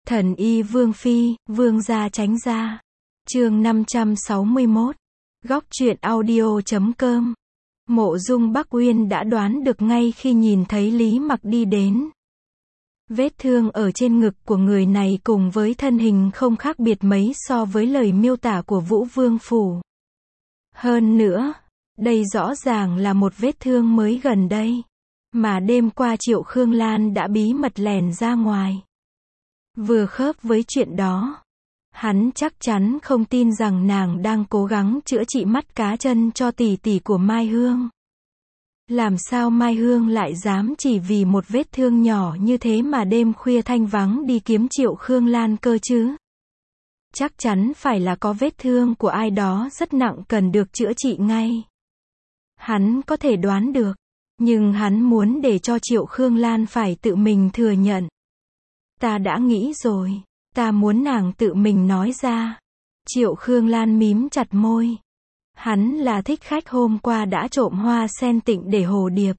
Thần y Vương Phi, Vương gia tránh ra. Chương 561. Góc truyện audio.com. Mộ Dung Bắc Uyên đã đoán được ngay khi nhìn thấy Lý Mặc đi đến. Vết thương ở trên ngực của người này cùng với thân hình không khác biệt mấy so với lời miêu tả của Vũ Vương Phủ. Hơn nữa, đây rõ ràng là một vết thương mới gần đây, mà đêm qua Triệu Khương Lan đã bí mật lẻn ra ngoài. Vừa khớp với chuyện đó, hắn chắc chắn không tin rằng nàng đang cố gắng chữa trị mắt cá chân cho tỷ tỷ của Mai Hương. Làm sao Mai Hương lại dám chỉ vì một vết thương nhỏ như thế mà đêm khuya thanh vắng đi kiếm Triệu Khương Lan cơ chứ? Chắc chắn phải là có vết thương của ai đó rất nặng cần được chữa trị ngay. Hắn có thể đoán được, nhưng hắn muốn để cho Triệu Khương Lan phải tự mình thừa nhận. Ta đã nghĩ rồi, ta muốn nàng tự mình nói ra. Triệu Khương Lan mím chặt môi. Hắn là thích khách hôm qua đã trộm hoa sen tịnh để hồ điệp.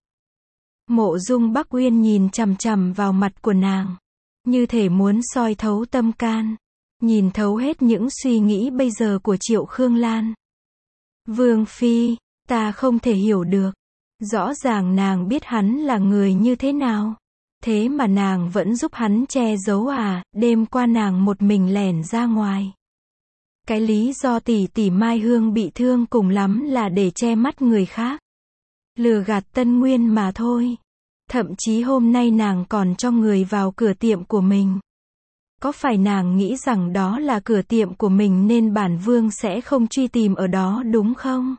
Mộ Dung Bắc Uyên nhìn chằm chằm vào mặt của nàng, như thể muốn soi thấu tâm can, nhìn thấu hết những suy nghĩ bây giờ của Triệu Khương Lan. Vương Phi, ta không thể hiểu được. Rõ ràng nàng biết hắn là người như thế nào, thế mà nàng vẫn giúp hắn che giấu à? Đêm qua nàng một mình lẻn ra ngoài. Cái lý do tỷ tỷ Mai Hương bị thương cùng lắm là để che mắt người khác, lừa gạt Tân Nguyên mà thôi. Thậm chí hôm nay nàng còn cho người vào cửa tiệm của mình. Có phải nàng nghĩ rằng đó là cửa tiệm của mình nên bản vương sẽ không truy tìm ở đó đúng không?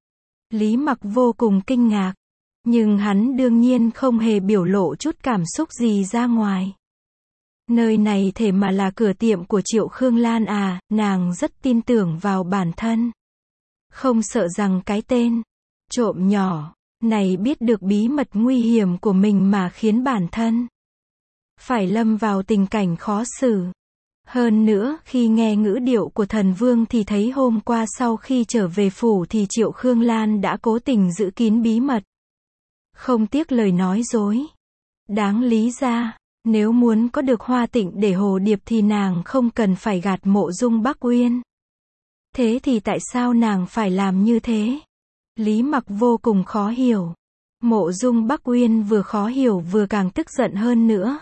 Lý Mặc vô cùng kinh ngạc, nhưng hắn đương nhiên không hề biểu lộ chút cảm xúc gì ra ngoài. Nơi này thể mà là cửa tiệm của Triệu Khương Lan à? Nàng rất tin tưởng vào bản thân, không sợ rằng cái tên trộm nhỏ này biết được bí mật nguy hiểm của mình mà khiến bản thân phải lâm vào tình cảnh khó xử. Hơn nữa, khi nghe ngữ điệu của thần vương thì thấy hôm qua sau khi trở về phủ thì Triệu Khương Lan đã cố tình giữ kín bí mật, không tiếc lời nói dối. Đáng lý ra, nếu muốn có được hoa tịnh để hồ điệp thì nàng không cần phải gạt Mộ Dung Bắc Uyên. Thế thì tại sao nàng phải làm như thế? Lý Mặc vô cùng khó hiểu. Mộ Dung Bắc Uyên vừa khó hiểu vừa càng tức giận hơn nữa.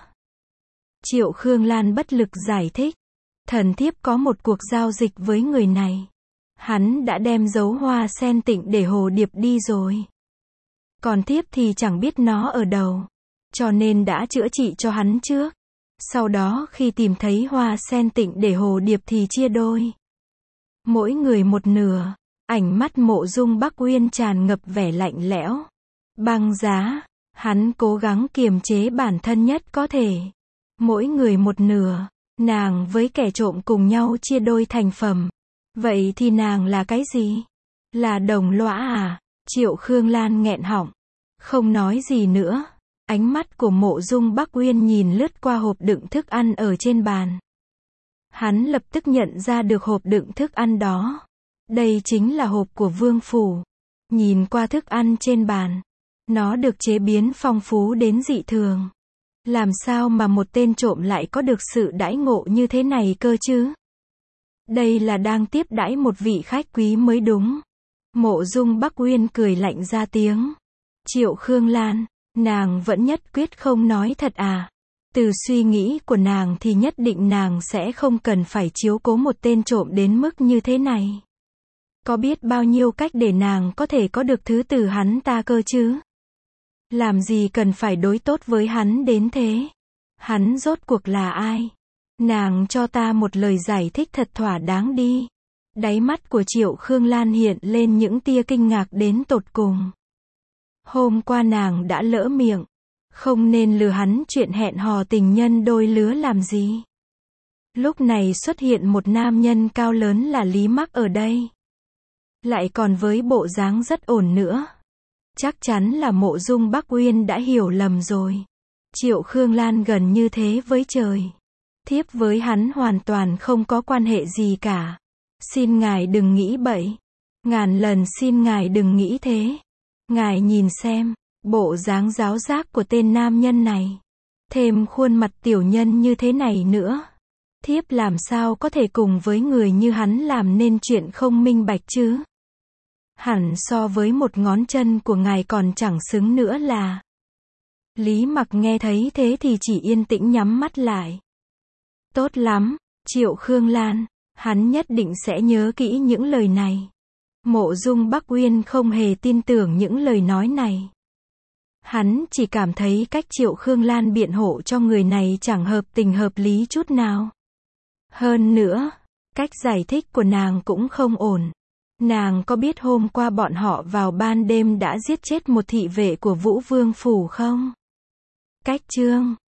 Triệu Khương Lan bất lực giải thích. Thần thiếp có một cuộc giao dịch với người này. Hắn đã đem dấu hoa sen tịnh để hồ điệp đi rồi. Còn thiếp thì chẳng biết nó ở đâu, cho nên đã chữa trị cho hắn trước. Sau đó khi tìm thấy hoa sen tịnh để hồ điệp thì chia đôi, mỗi người một nửa. Ánh mắt Mộ Dung Bắc Uyên tràn ngập vẻ lạnh lẽo, băng giá. Hắn cố gắng kiềm chế bản thân nhất có thể. Mỗi người một nửa, nàng với kẻ trộm cùng nhau chia đôi thành phẩm. Vậy thì nàng là cái gì? Là đồng lõa à? Triệu Khương Lan nghẹn họng, không nói gì nữa. Ánh mắt của Mộ Dung Bắc Uyên nhìn lướt qua hộp đựng thức ăn ở trên bàn. Hắn lập tức nhận ra được hộp đựng thức ăn đó. Đây chính là hộp của Vương Phủ. Nhìn qua thức ăn trên bàn, nó được chế biến phong phú đến dị thường. Làm sao mà một tên trộm lại có được sự đãi ngộ như thế này cơ chứ? Đây là đang tiếp đãi một vị khách quý mới đúng. Mộ Dung Bắc Uyên cười lạnh ra tiếng. Triệu Khương Lan, nàng vẫn nhất quyết không nói thật à? Từ suy nghĩ của nàng thì nhất định nàng sẽ không cần phải chiếu cố một tên trộm đến mức như thế này. Có biết bao nhiêu cách để nàng có thể có được thứ từ hắn ta cơ chứ? Làm gì cần phải đối tốt với hắn đến thế? Hắn rốt cuộc là ai? Nàng cho ta một lời giải thích thật thỏa đáng đi. Đáy mắt của Triệu Khương Lan hiện lên những tia kinh ngạc đến tột cùng. Hôm qua nàng đã lỡ miệng, không nên lừa hắn chuyện hẹn hò tình nhân đôi lứa làm gì. Lúc này xuất hiện một nam nhân cao lớn là Lý Mặc ở đây, lại còn với bộ dáng rất ổn nữa. Chắc chắn là Mộ Dung Bắc Uyên đã hiểu lầm rồi. Triệu Khương Lan gần như thế với trời. Thiếp với hắn hoàn toàn không có quan hệ gì cả. Xin ngài đừng nghĩ bậy. Ngàn lần xin ngài đừng nghĩ thế. Ngài nhìn xem, bộ dáng giáo giác của tên nam nhân này. Thêm khuôn mặt tiểu nhân như thế này nữa. Thiếp làm sao có thể cùng với người như hắn làm nên chuyện không minh bạch chứ? Hẳn so với một ngón chân của ngài còn chẳng xứng nữa là. Lý Mặc nghe thấy thế thì chỉ yên tĩnh nhắm mắt lại. Tốt lắm, Triệu Khương Lan, hắn nhất định sẽ nhớ kỹ những lời này. Mộ Dung Bắc Uyên không hề tin tưởng những lời nói này. Hắn chỉ cảm thấy cách Triệu Khương Lan biện hộ cho người này chẳng hợp tình hợp lý chút nào. Hơn nữa, cách giải thích của nàng cũng không ổn. Nàng có biết hôm qua bọn họ vào ban đêm đã giết chết một thị vệ của Vũ Vương Phủ không? Cách chương